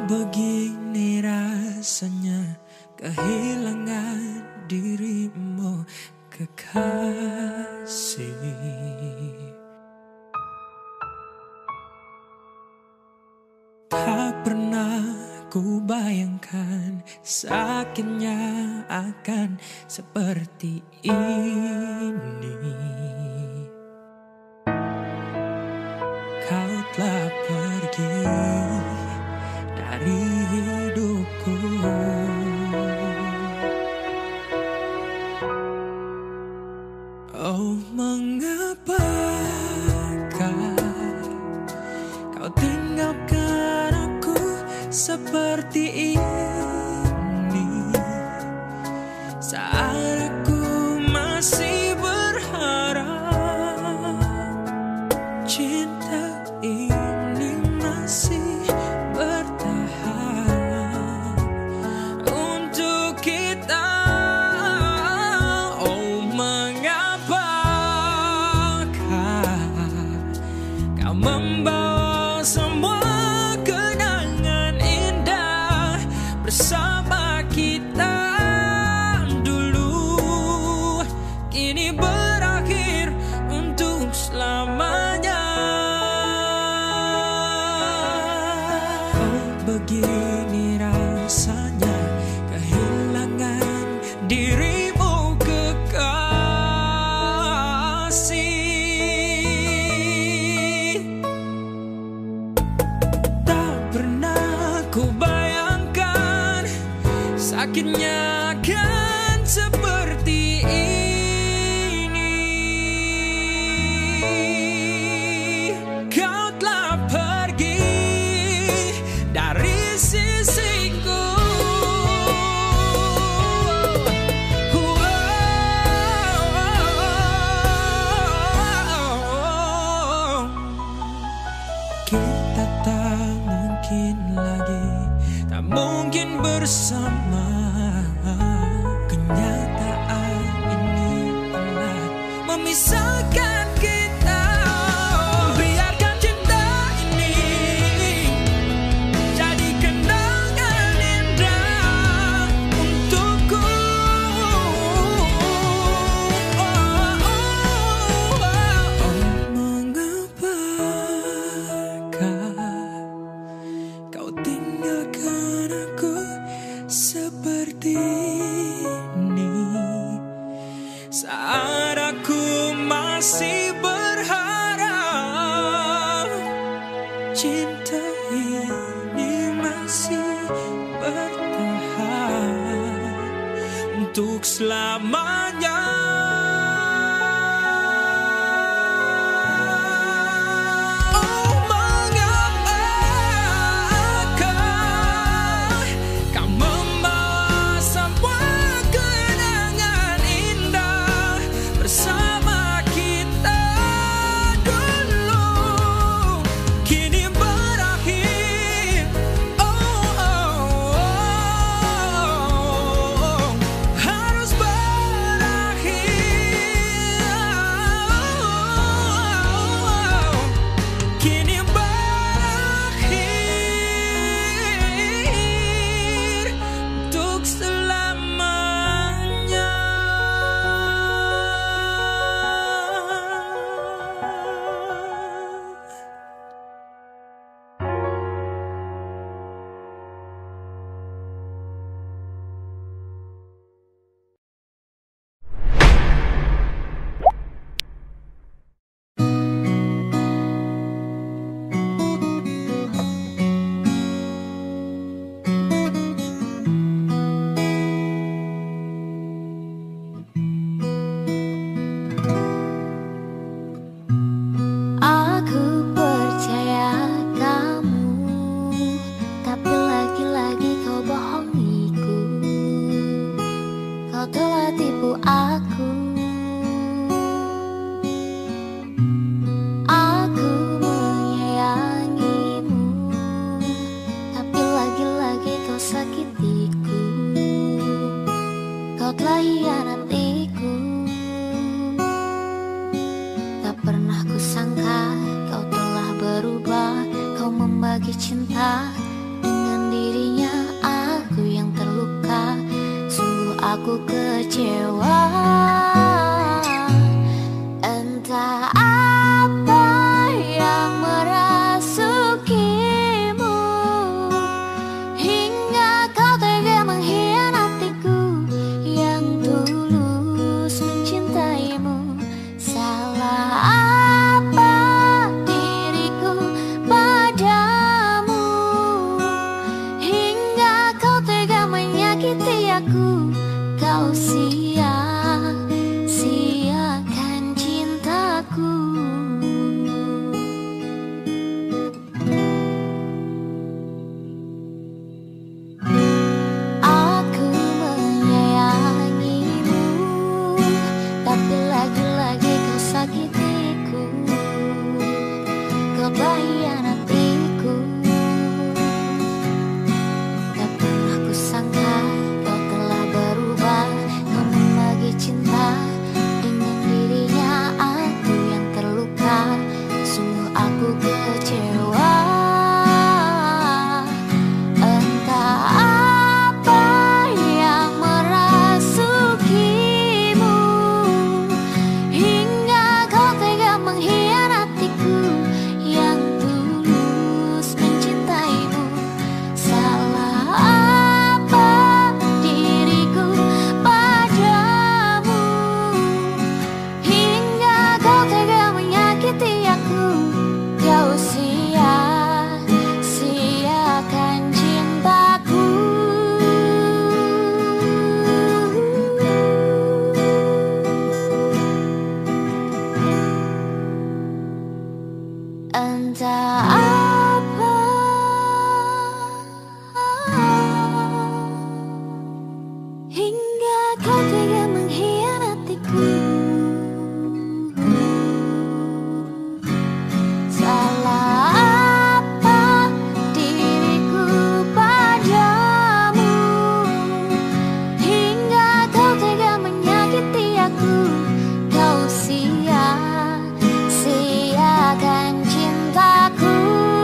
Begini rasanya kehilangan dirimu, kekasih. Tak pernah ku bayangkan sakitnya akan seperti ini. Kau telah pergi dari hidupku. Oh, mengapakah kau tinggalkan aku seperti ini, saat aku masih berharap cinta ini masih bertahan untuk kita. Oh, mengapakah kau membawa semua kenangan indah bersama kita dulu, kini berakhir untuk selamanya. Oh, begini rasanya kehilangan dirimu, kekasih. Tak pernah ku bayangkan sakitnya akan seperti ini. Kau telah pergi dari sisiku. Kita tak mungkin lagi, tak mungkin bersama. Kenyataan ini telah memisahkan kita. Biarkan cinta ini jadi kenangan indah untukku. Mengapakah kau tinggalkan aku seperti ini, saat aku masih berharap cinta ini masih bertahan untuk selamanya. Oh, mengapakah kau membawa semua kenangan indah bersama kita dulu, kini berakhir. Harus berakhir. Kini berakhir untuk selamanya. Aku percaya kamu, tapi lagi-lagi kau bohongiku. Kau telah tipu aku. Aku menyayangimu, tapi lagi-lagi kau sakitiku. Kau telah hianatiku. Tak pernah kusangka kau telah berubah. Kau membagi cinta dengan dia kecewa. Entah apa yang merasukimu hingga kau tega mengkhianatiku yang tulus mencintaimu. Salah apa diriku padamu hingga kau tega menyakiti aku. Kau sia-siakan cintaku. Aku menyayangimu, tapi lagi-lagi kau sakitiku. Kau mengkhianatiku. Tak pernah kusangka kau telah berubah. Kau membagi cinta dengan dirinya aku yang terluka. Sungguh aku kecewa. Entah apa yang merasukimu hingga kau tega mengkhianatiku yang tulus mencintaimu. Salah apa diriku padamu hingga kau tega menyakiti aku. Kau sia-siakan cintaku. Entah apa hingga kau tega mengkhianatiku. Salah apa diriku padamu hingga kau tega menyakiti aku. Kau sia-siakan cintaku.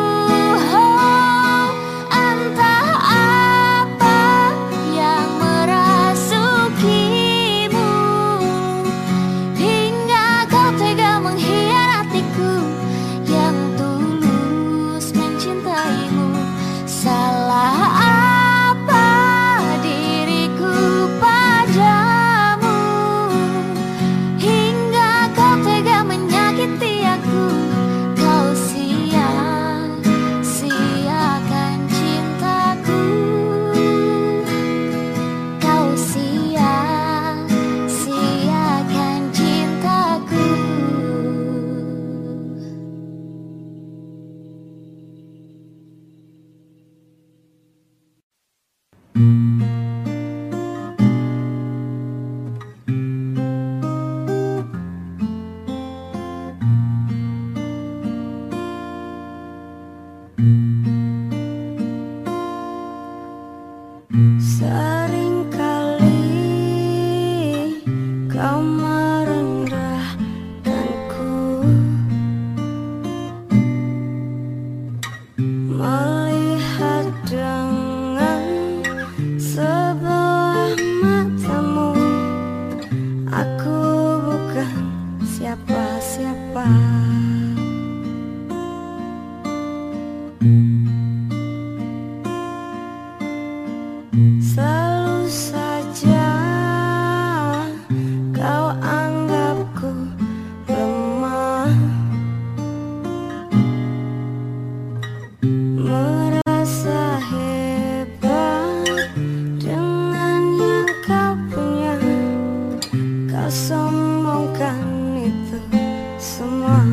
Oh, entah apa yang merasukimu hingga kau tega mengkhianatiku yang tulus mencintaimu. Salah apa diriku padamu hingga kau tega menyakiti aku. Kau sia-siakan cintaku. Kau sia-siakan cintaku. Seringkali kau merendahkanku, melihat dengan sebelah matamu. Aku bukan siapa-siapa. Selalu saja kau anggapku lemah, merasa hebat dengan yang kau punya. Kau sombongkan itu semua.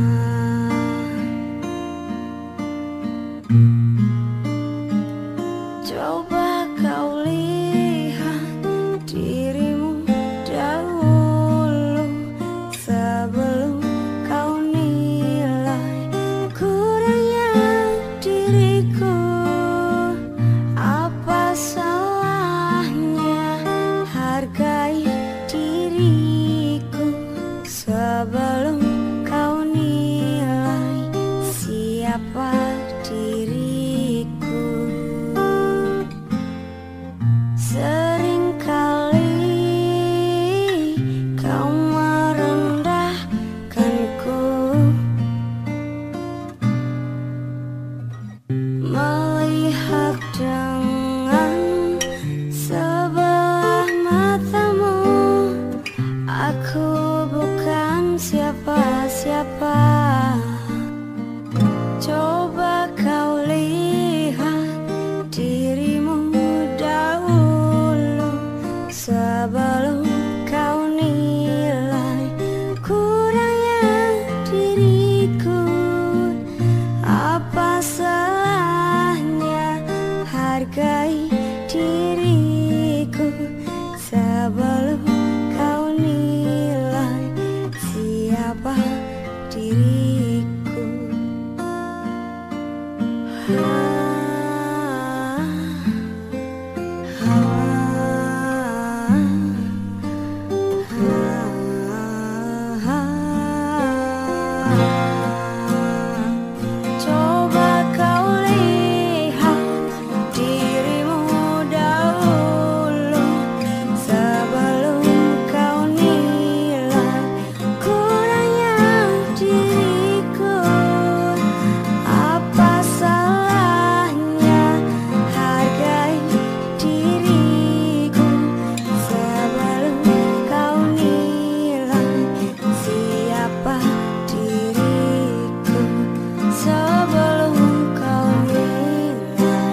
Coba kau lihat dirimu dahulu sebelum kau nilai kurangnya diriku. Apa salahnya hargai diriku sebelum kau nilai siapa diriku. hargai diriku sebelum kau nilai siapa diriku. Coba kau lihat dirimu dahulu sebelum kau nilai kurangnya diriku. Apa salahnya hargai diriku sebelum kau nilai siapa diriku. Sebelum kau nilai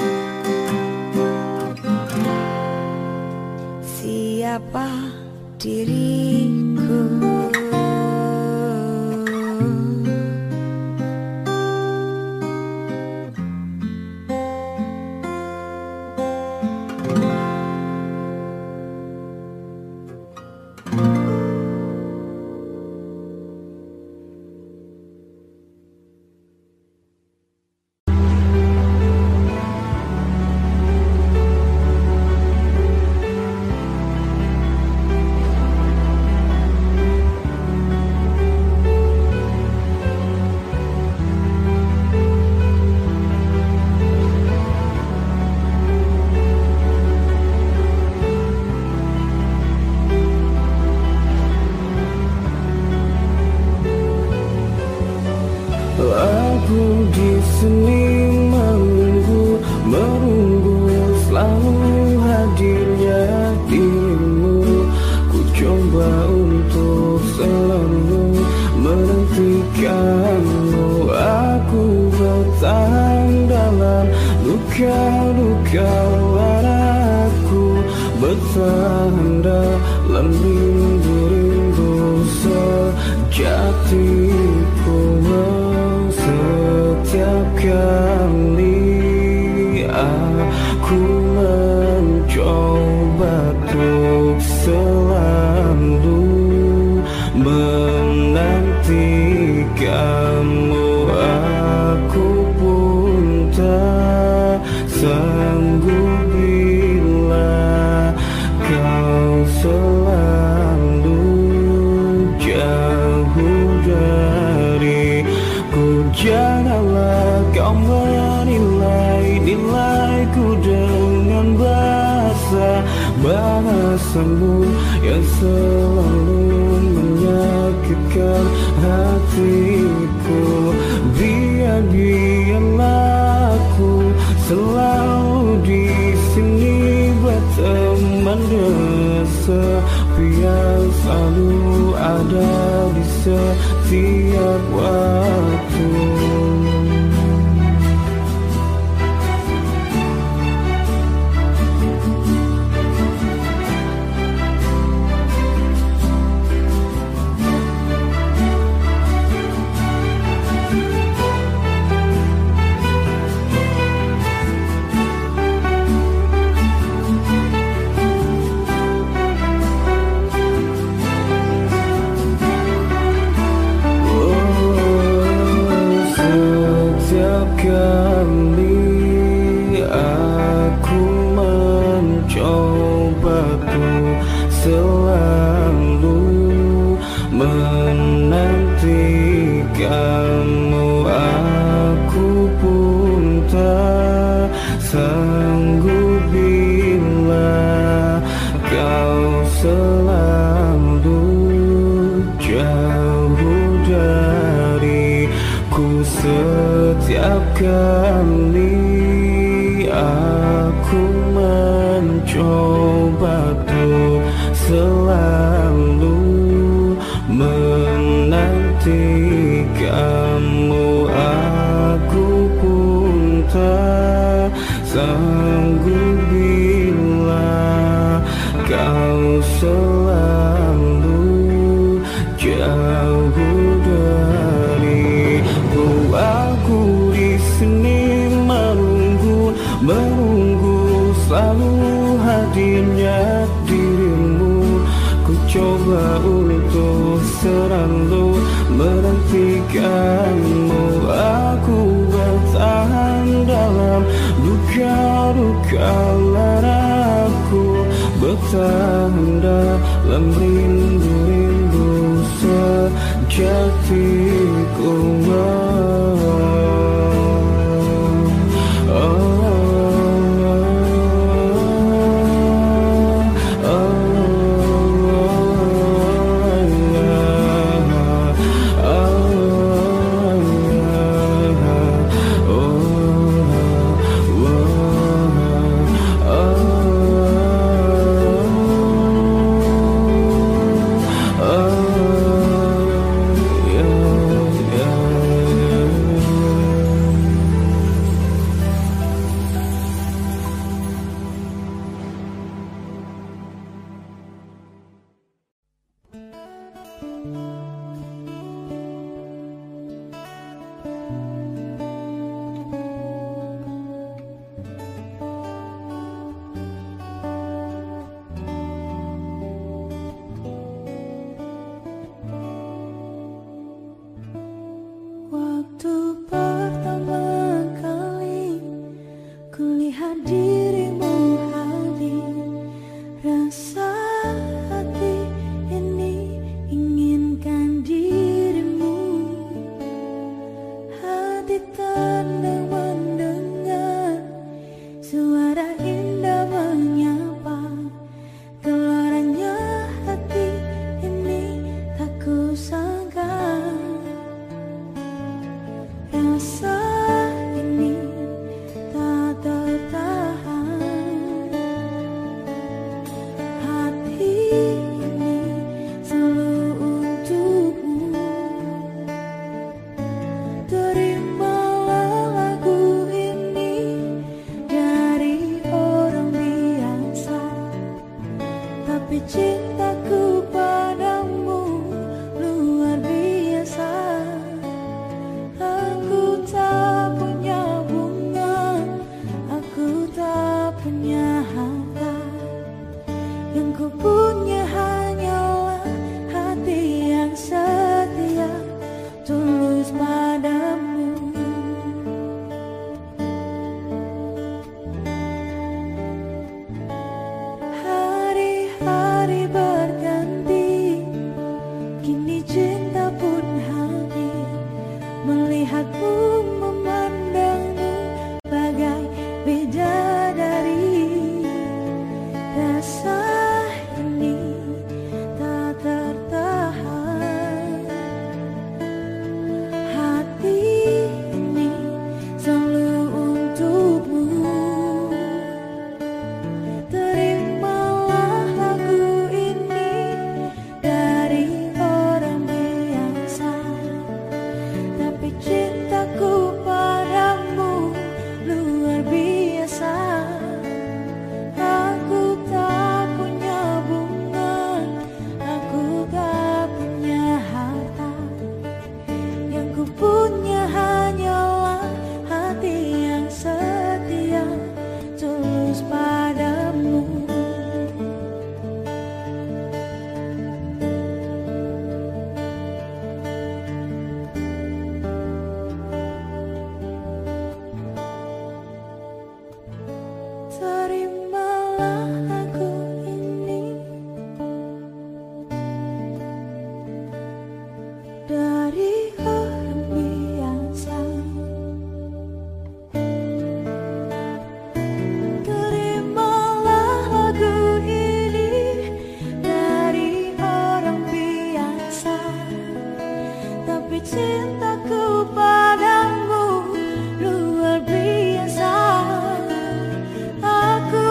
siapa diriku. Aku di sini menunggu, selalu hadirnya dirimu. Ku coba untuk selalu menantikanmu. Aku bertahan dalam luka-luka aku, bertahan dalam rindu-rindu sejatiku. Setiap kali aku mencoba untuk selalu menantikanmu, aku pun tak sanggup bila kau selalu jauh dariku. Janganlah kau menilai-nilaiku dengan bahasamu yang selalu menyakitkan hatiku. Biarlah aku selalu di sini berteman dengan sepi yang selalu ada di setiap waktu. Kali aku mencoba tuh selalu menantikanmu, aku pun tak sanggup bila kau selalu jauh dariku. Setiap kali aku mencoba tuh selalu menantikanmu, aku pun tak sanggup bila kau selalu jauh dariku. Aku di sini menunggu selalu hadirnya dirimu. Ku coba untuk selalu menantikanmu. Aku bertahan dalam duka-duka laraku, bertahan dalam rindu-rindu sejatiku. Aku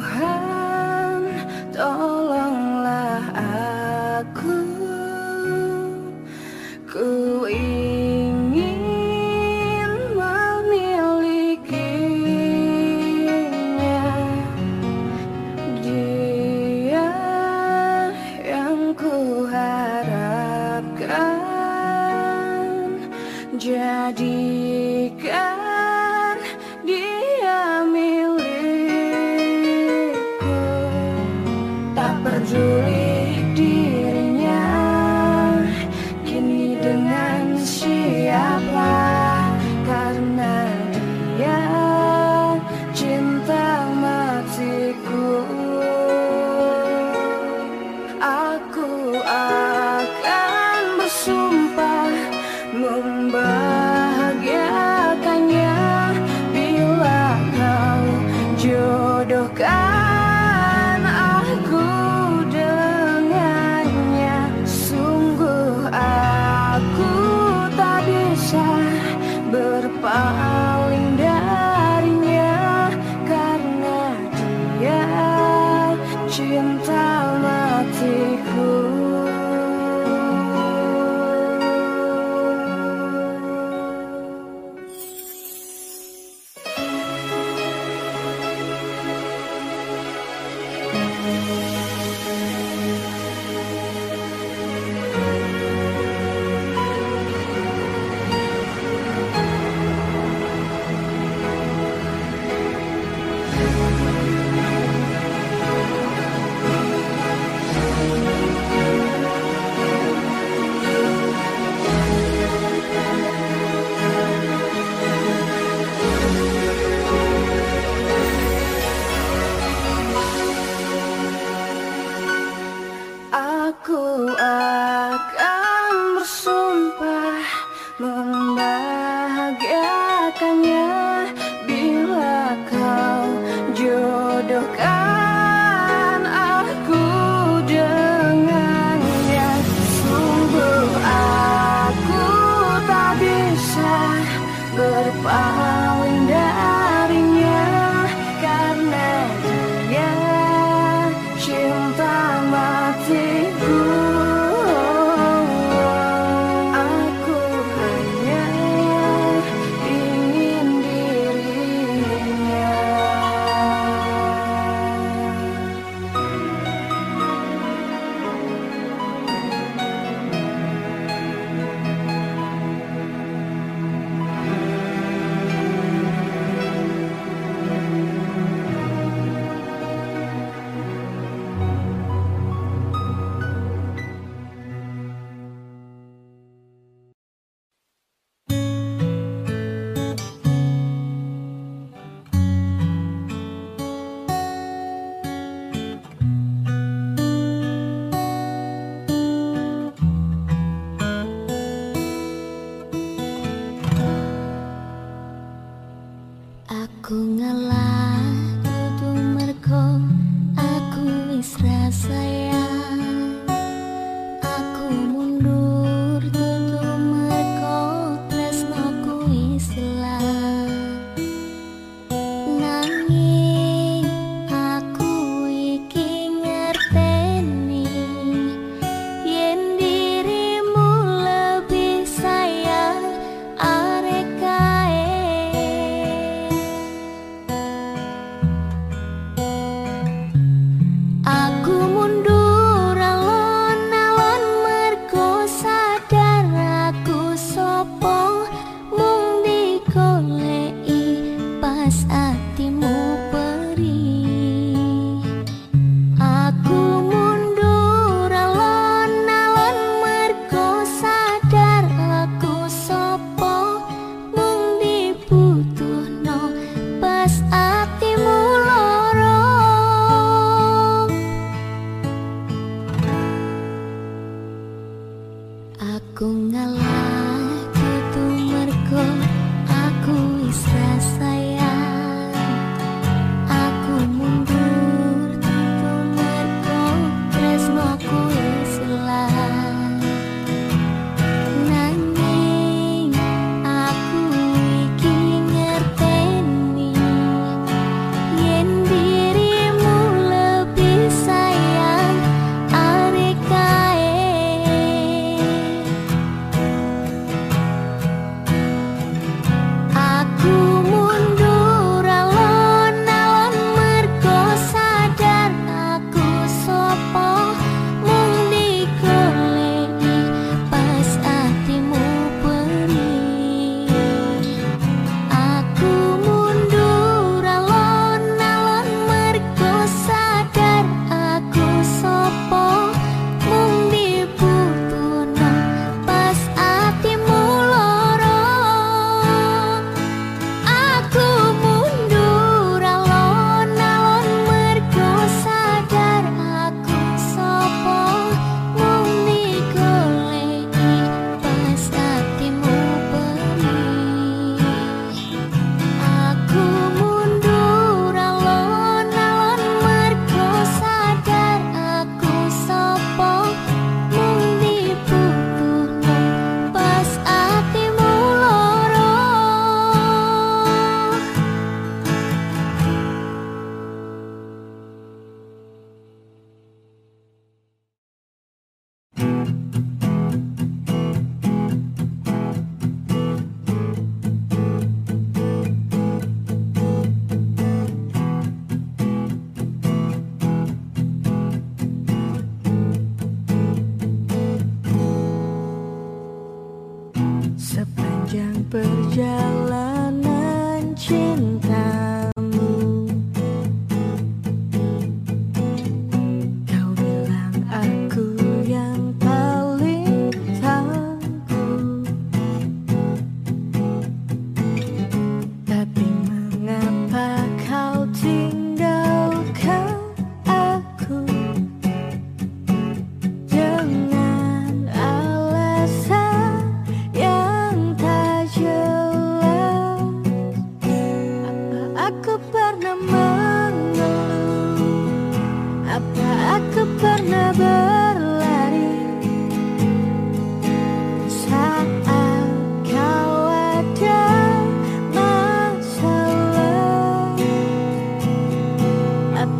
Tuhan, tolonglah aku. Ku ingin memilikinya. Dia yang ku harapkan. Jadikan dia milikku. Tak peduli dirinya kini dengan siapa, karena dia cinta matiku. Aku akan bersumpah membahagiakannya bila kau jodohkan aku dengannya. Sungguh aku tak bisa berpaling darinya, karena dia cinta matiku.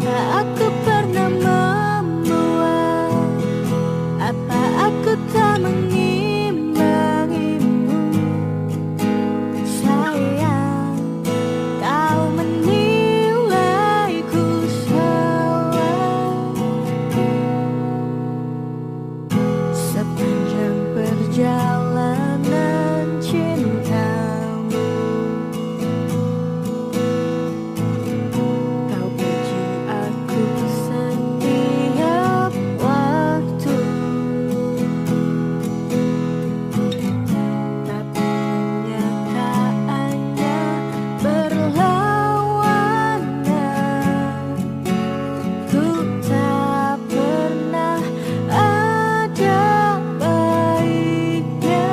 Apa aku pernah membuat? Apa aku tak mengimbangimu? Sayang, kau menilaiku salah. Sepanjang perjalanan cintamu, kau puji aku setiap waktu. Tapi kenyataannya berlawanan. Ku tak pernah ada baiknya.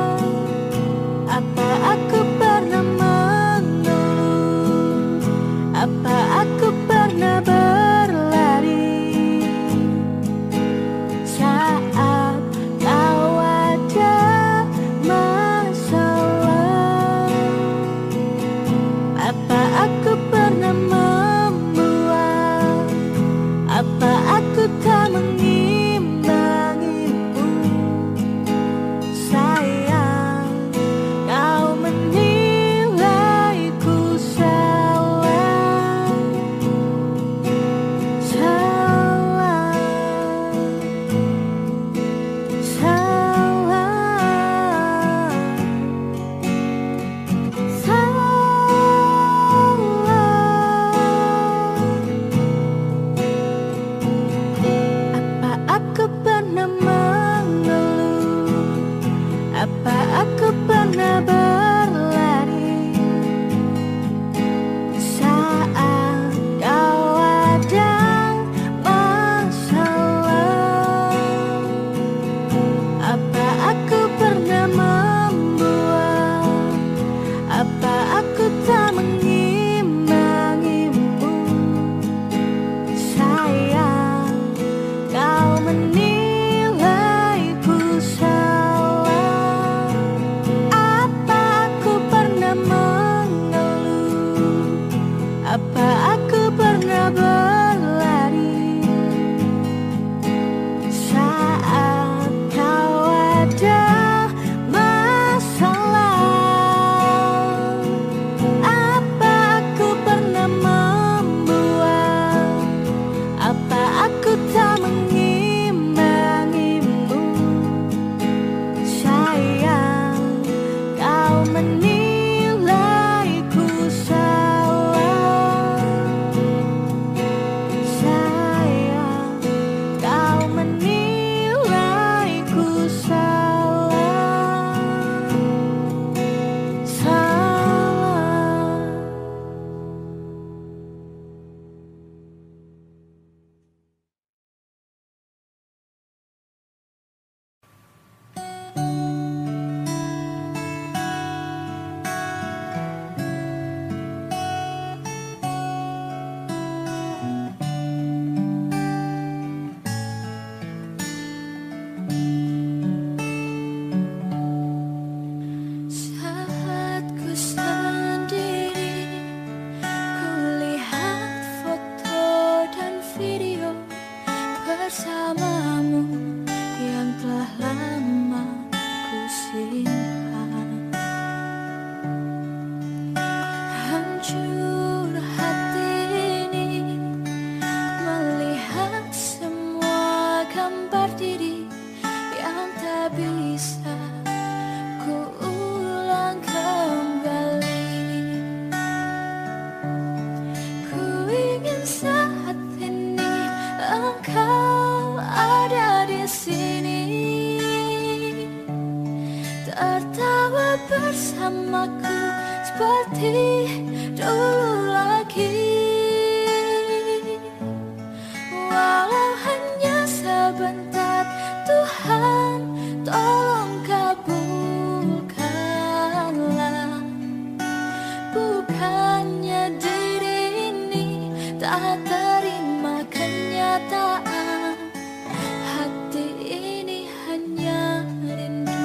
Apa aku pernah mengeluh? Apa aku pernah berlari saat kau ada masalah? Apa aku pernah membuat? Apa aku tak mengimbangimu? Sayang, kau menilaiku salah. Salah, salah, salah. Apa aku pernah mengeluh? Apa aku pernah berlari saat kau ada masalah? Apa aku pernah membuat? Apa aku tak mengimbangimu? Sayang, kau menilaiku salah. Apa aku pernah mengeluh? Apa aku pernah berlari saat kau ada masalah? Apa aku pernah membuat? Apa aku tak mengimbangimu? Sayang, kau menilaiku salah. Sayang, kau menilaiku salah. Salah. Saat ku sendiri, ku lihat foto dan video bersamamu yang telah lama ku simpan. Hancur hati ini melihat semua gambar diri yang tak bisa ku ulang kembali. Ku ingin saat ini engkau ada di sini, tertawa bersamaku seperti dulu lagi. Walau hanya sebentar, Tuhan tolong kabulkanlah. Bukannya diri ini tak terima kenyataan, hati ini hanya rindu.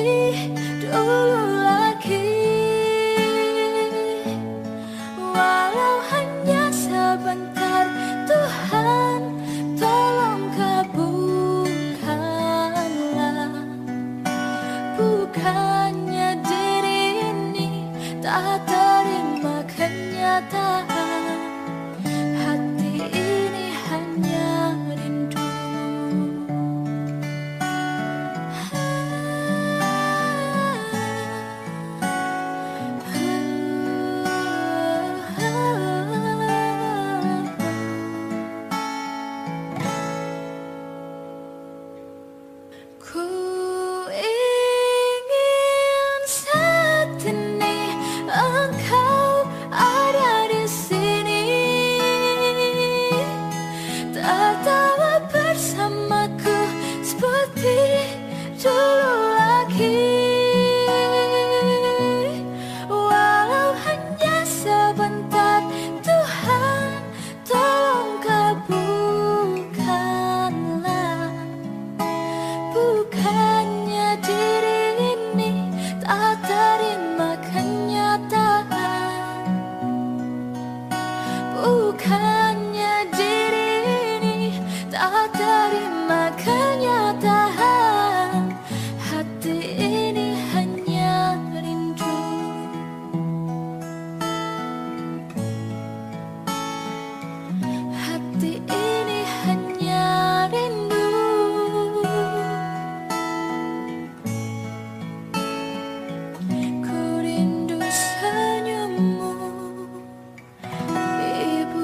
dulu lagi. Walau hanya sebentar, Tuhan tolong kabulkanlah. Bukannya diri ini tak terima kenyataan, hati ini hanya rindu. Ku ingin saat ini engkau ada di sini, tertawa bersamaku seperti dulu lagi. Walau hanya sebentar, Tuhan tolong kabulkanlah. Bukannya diri ini tak terima kenyataan, bukannya diri ini tak terima kenyataan, hati ini hanya rindu. Hati ini hanya rindu. Ku rindu senyummu, Ibu.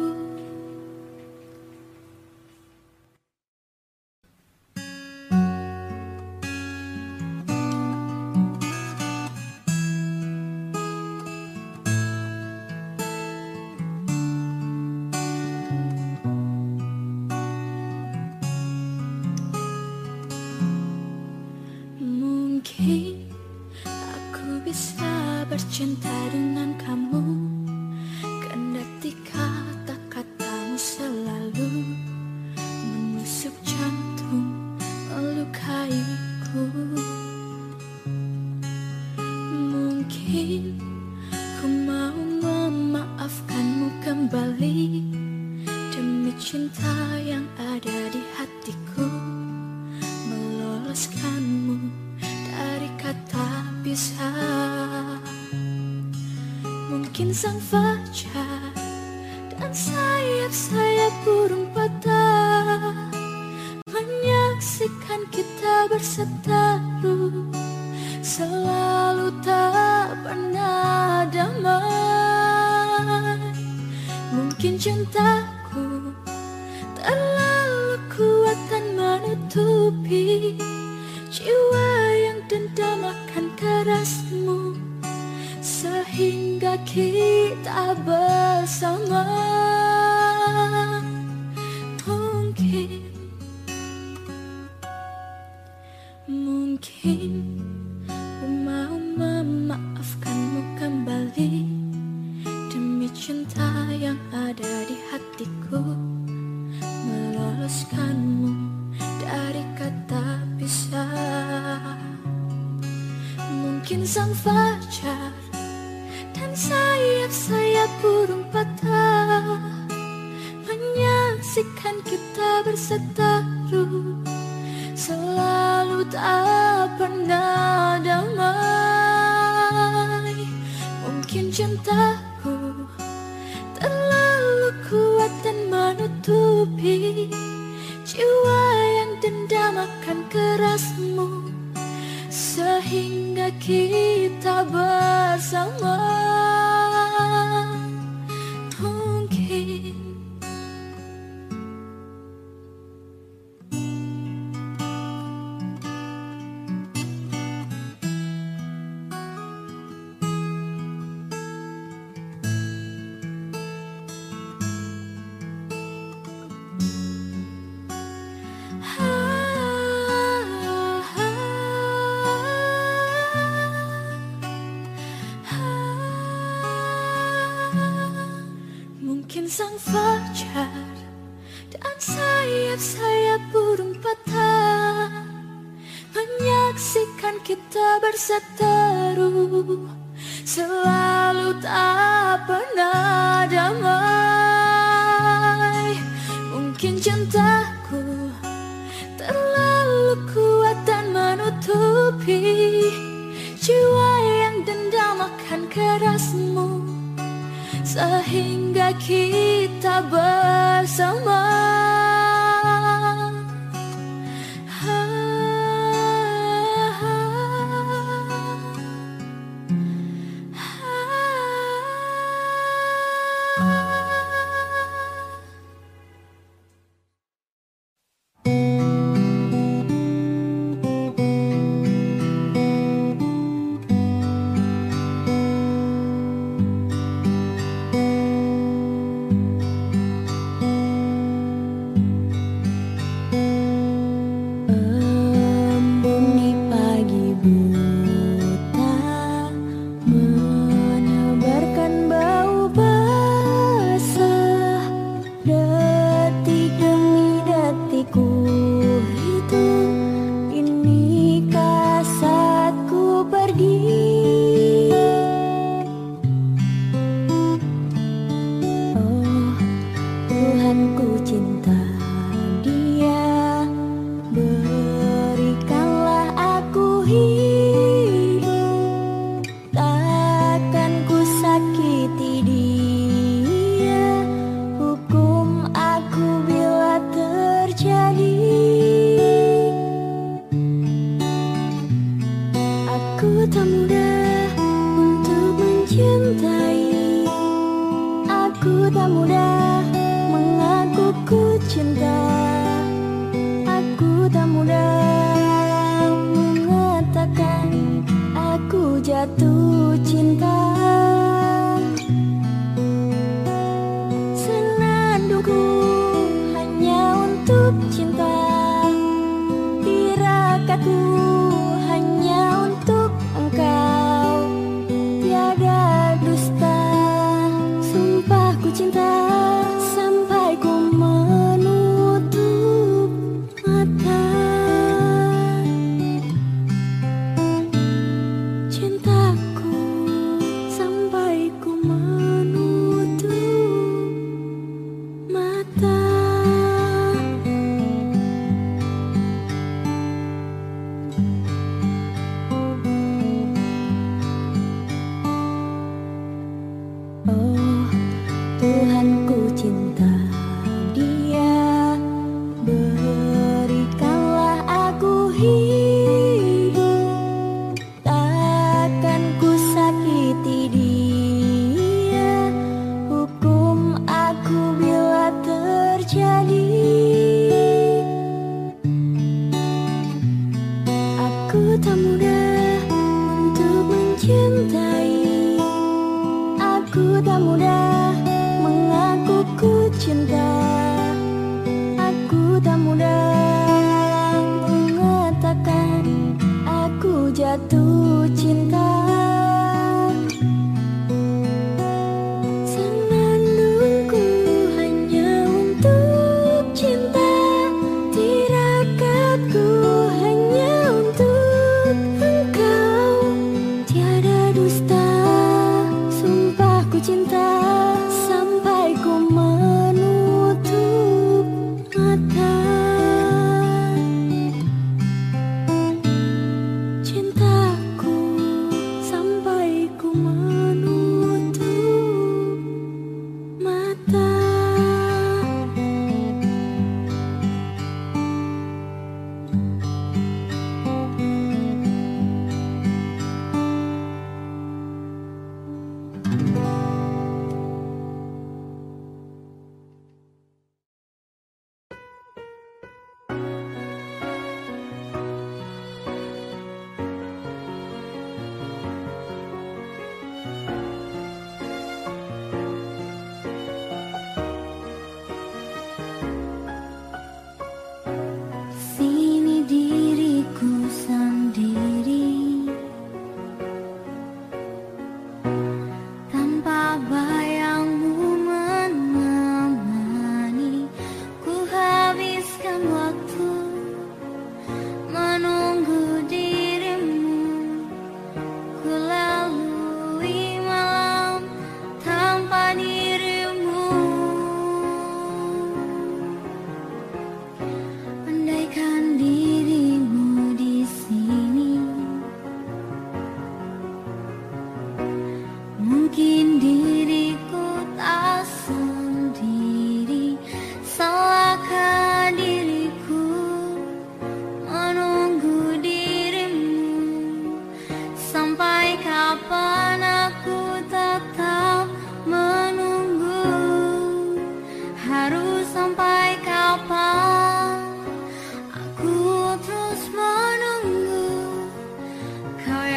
Mungkin aku bisa bercinta dengan kamu, kendati kata-katamu selalu menusuk jantung, melukaiku. Mungkin ku mau memaafkanmu kembali demi cinta yang ada di hatiku, meloloskanmu dari kata bisa. Mungkin sang fajar dan sayap-sayap burung patah menyaksikan kita berseteru, selalu tak pernah damai. Mungkin cintaku terlalu kuat dan menutupi jiwa yang dendam akan kerasmu, sehingga kita bersama. Mungkin ku mau memaafkanmu kembali demi cinta yang ada di hatiku, meloloskanmu dari kata pisah. Mungkin sang fajar dan sayap-sayap burung patah menyaksikan kita berseteru, selalu tak pernah damai. Mungkin cintaku terlalu kuat dan menutupi jiwa yang dendam akan kerasmu, sehingga kita bersama. Mungkin sang fajar dan sayap-sayap burung patah menyaksikan kita kita berseteru, selalu tak pernah damai. Mungkin cintaku terlalu kuat dan menutupi jiwa yang dendam akan kerasmu, sehingga kita bersama.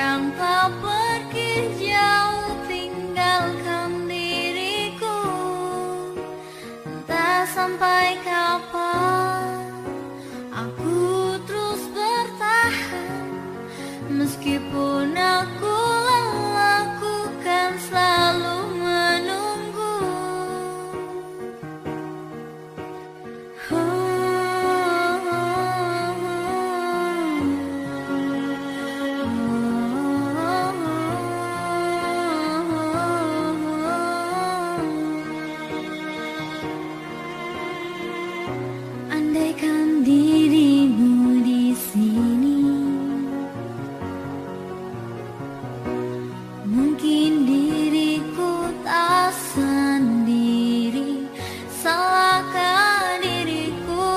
yang telah pergi jauh tinggalkan diriku. Entah sampai kapan aku terus bertahan, meskipun aku lelah, aku kan selalu menunggu. Andaikan dirimu di sini, mungkin diriku tak sendiri. Salahkah diriku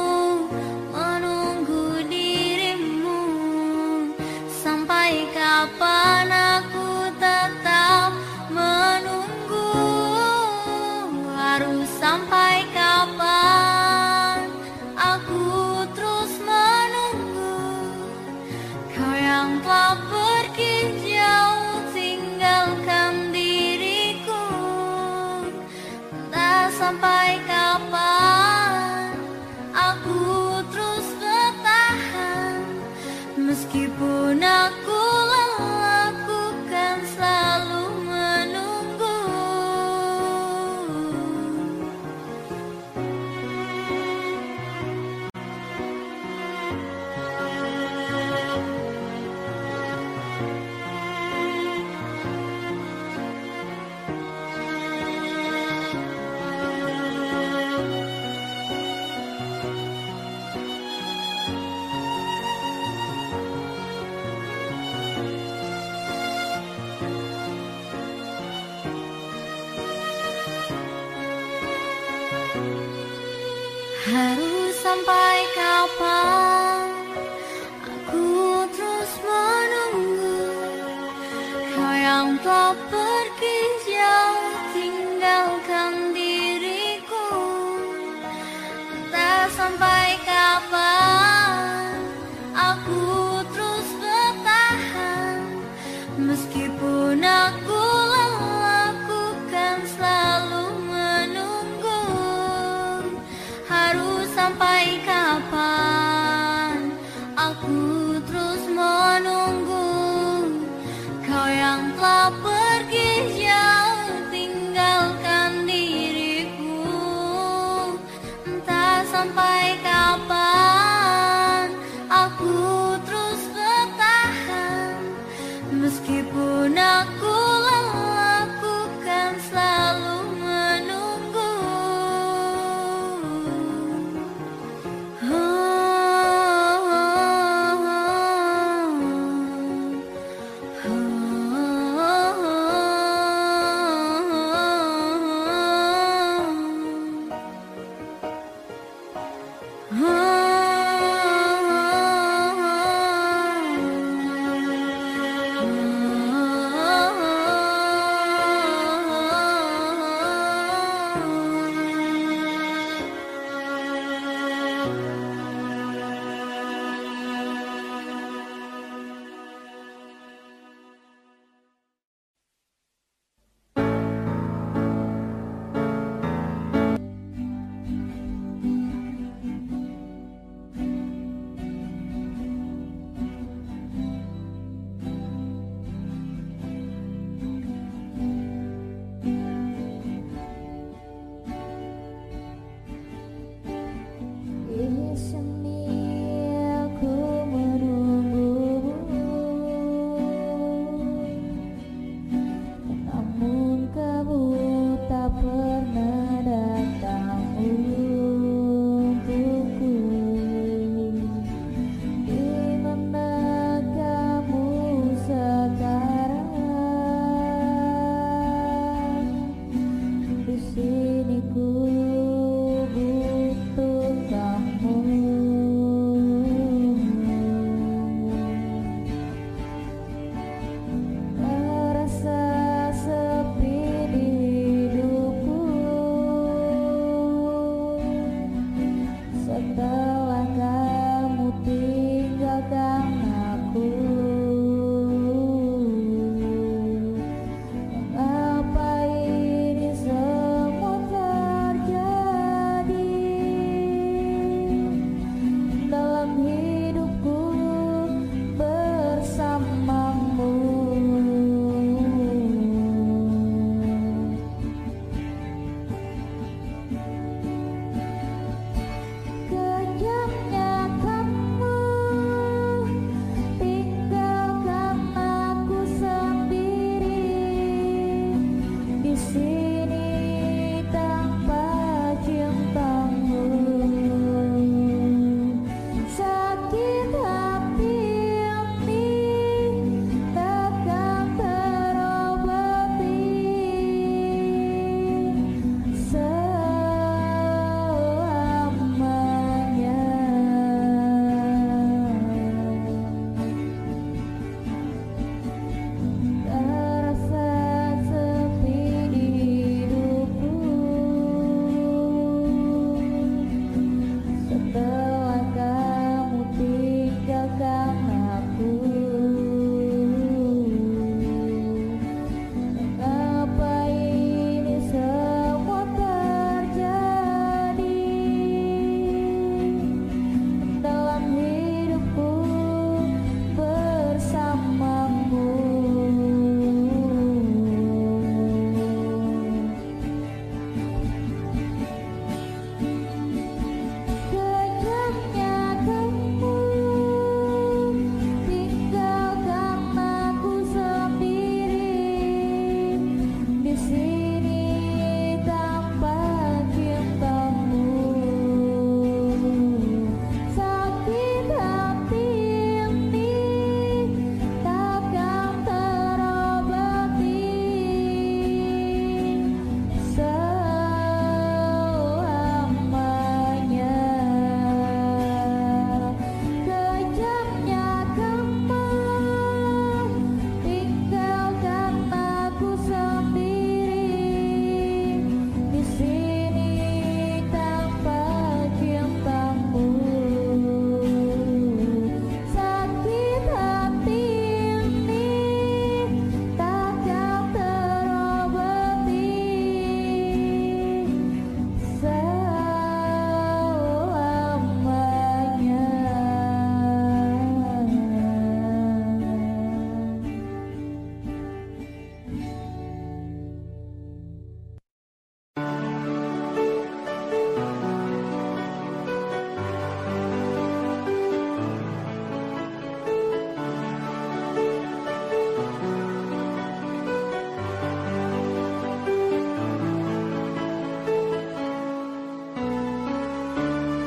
menunggu dirimu? Sampai kapan aku tetap menunggu? Harus sampai kapan aku terus menunggu? Kau yang telah pergi jauh tinggalkan diriku. Entah sampai kapan aku terus bertahan, meskipun aku lelah, aku kan selalu menunggu. Harus sampai kapan aku terus menunggu? Kau yang telah pergi jauh tinggalkan diriku. Entah sampai kapan aku terus bertahan, meskipun aku lelah, aku kan selalu menunggu. Harus sampai kapan aku terus menunggu? Kau yang telah pergi jauh tinggalkan diriku. Entah sampai kapan aku terus bertahan, meskipun aku lelah, aku kan selalu menunggu.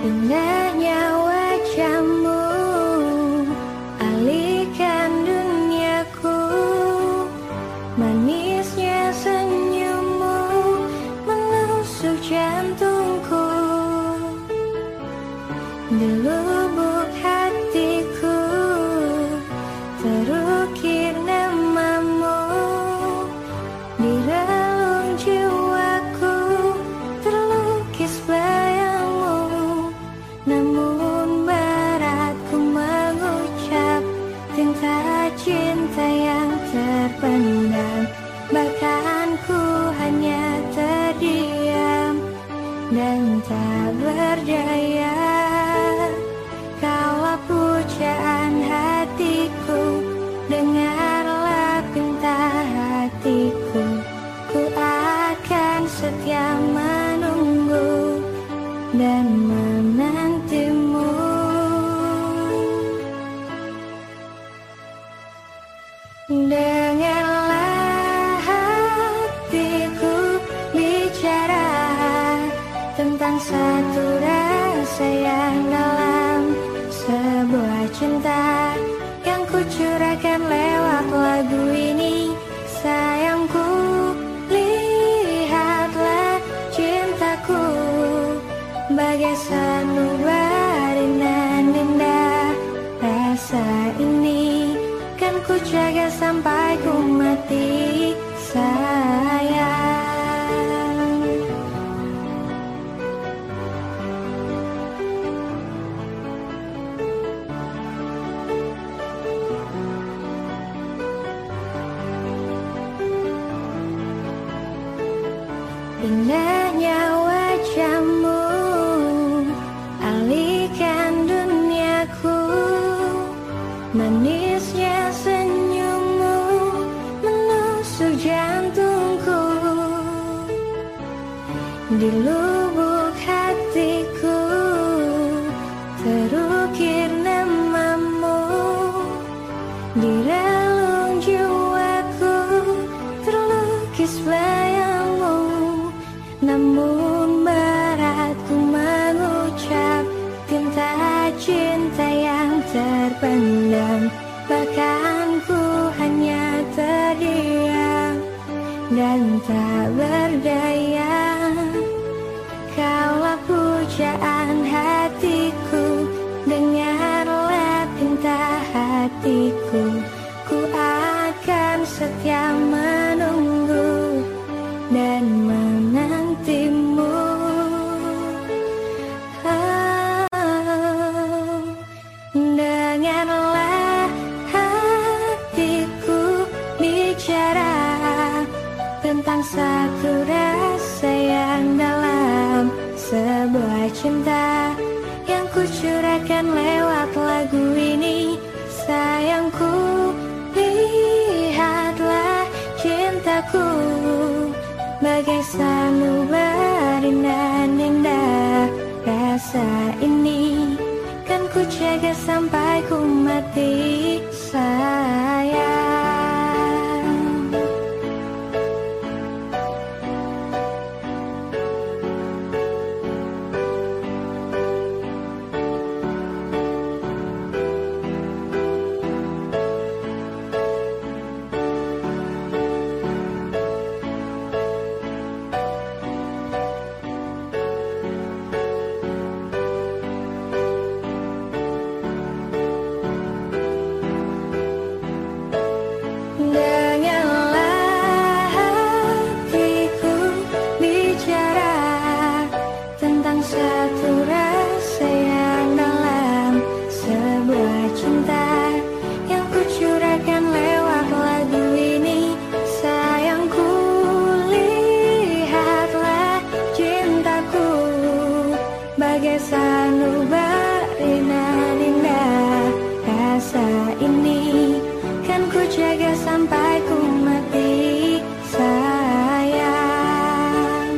Indahnya wajahmu alihkan duniaku, manisnya senyummu menusuk jantungku. Di lubuk hatiku terukir namamu, di relung jiwaku terlukis bayangmu. Namun beratku mengucap cinta yang terpendam, bahkan ku hanya terdiam dan tak berdaya. Kaulah pujaan hatiku, dengarlah pinta hatiku. Ku akan setia menunggu dan menantimu. Dengarlah hatiku bicara tentang satu rasa yang dalam, sebuah cinta yang ku curahkan lewat lagu ini. Sayangku, lihatlah cintaku bagai sanubari nan indah. Rasa ini kan ku jaga sampai ku mati, sayang. Indahnya wajahmu alihkan duniaku, manisnya senyummu menusuk jantungku. Di lubuk hatiku terukir namamu, di relung jiwaku terlukis bayangmu. Namun beratku mengucap cinta yang terpendam, bahkan ku hanya terdiam dan tak berdaya. Kaulah pujaan hatiku, dengarlah pinta hatiku. Ku akan setia menunggu dan menantimu. Dengarlah hatiku bicara tentang satu rasa yang dalam, sebuah cinta yang ku curahkan lewat lagu ini. Sayangku, lihatlah cintaku bagai sanubari nan indah. Rasa ini kan ku jaga sampai ku mati, sayang. Dengarlah hatiku bicara tentang satu rasa yang dalam, sebuah cinta yang ku curahkan lewat lagu ini. Sayangku, lihatlah cintaku bagai sanubari nan indah. Rasa ini kan ku jaga sampai ku mati, sayang.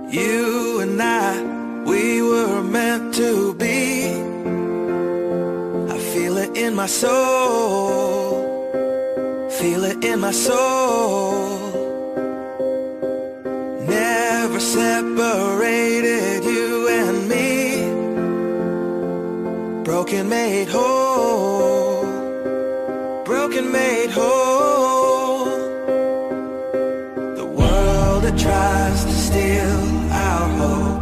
You and I, we were meant to be. I feel it in my soul, feel it in my soul. Never separated, you and me. Broken made whole, broken made whole. The world that tries to steal our hope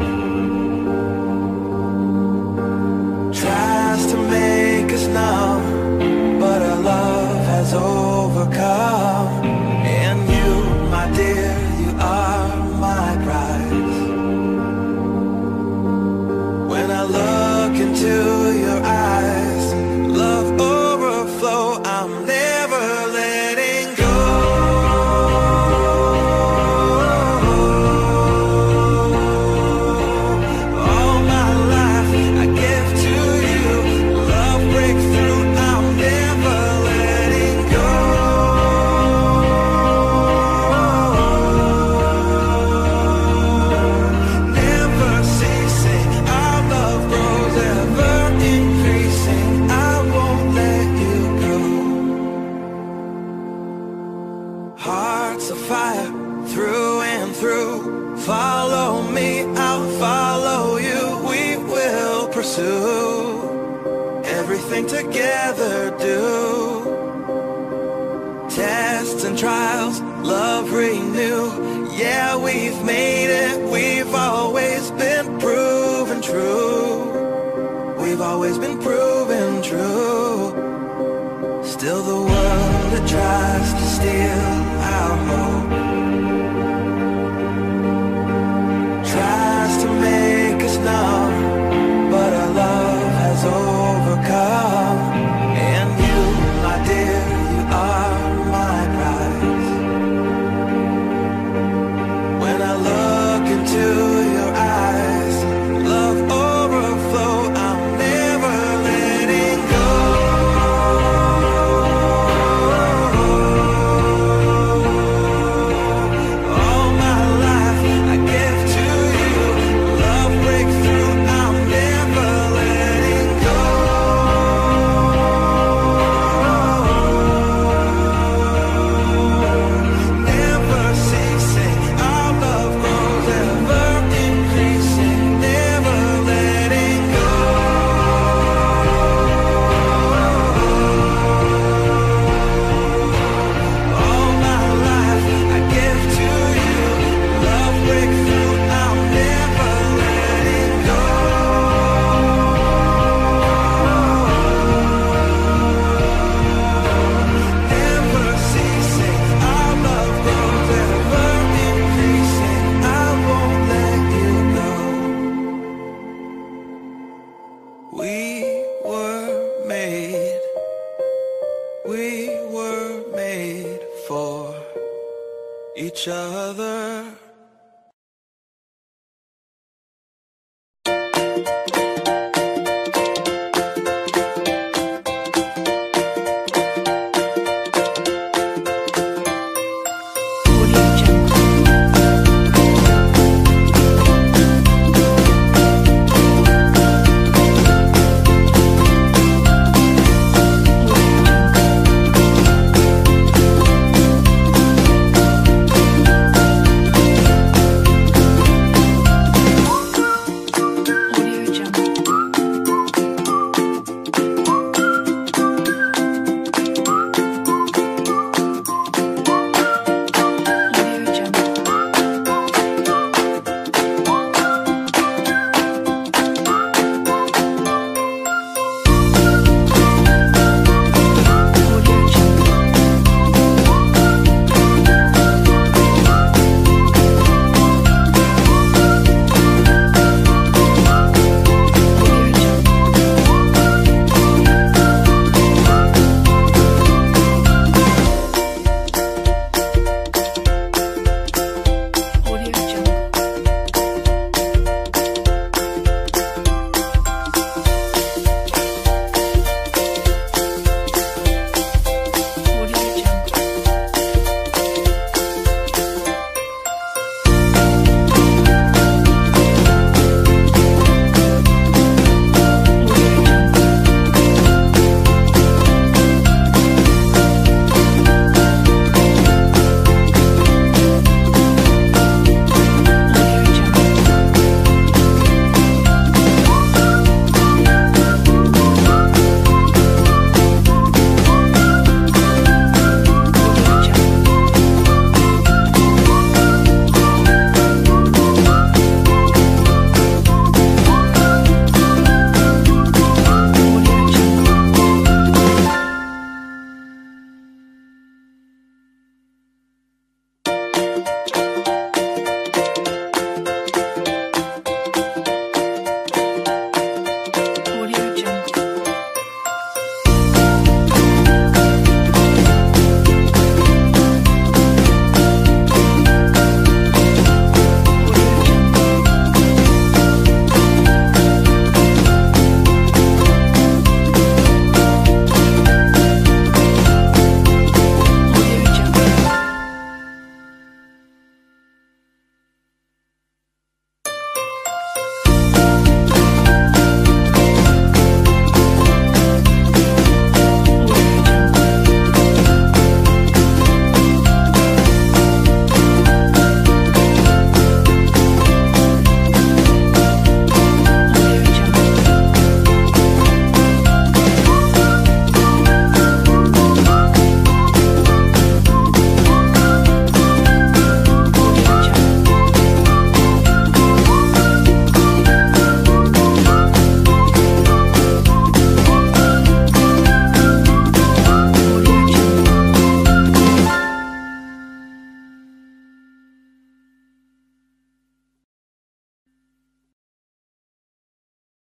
tries to make us numb, but our love has overcome. And you, my dear, you are my prize. When I look into your eyes, love overflow, I'm never letting go. All my life I give to you, love breakthrough, I'm never letting go. Never ceasing, our love grows ever increasing, I won't let you go. Hearts of fire through and through. Follow me, I'll follow you. We will pursue everything together, do. Tests and trials, love renew. Yeah, we've made it, we've always been proven true. We've always been proven true. Still the world that tries to steal our hope tries to make us numb, but our love has overcome. And you, my dear, you are my prize. When I look into your eyes, love overflow, I'm never letting go. All my life I give to you, love breakthrough, I'm never letting go. Never ceasing, our love grows ever increasing, never letting go. All my life I give to you, love breakthrough, I'm never letting go. Never ceasing, our love grows ever increasing, I won't let you go. We were made for each other.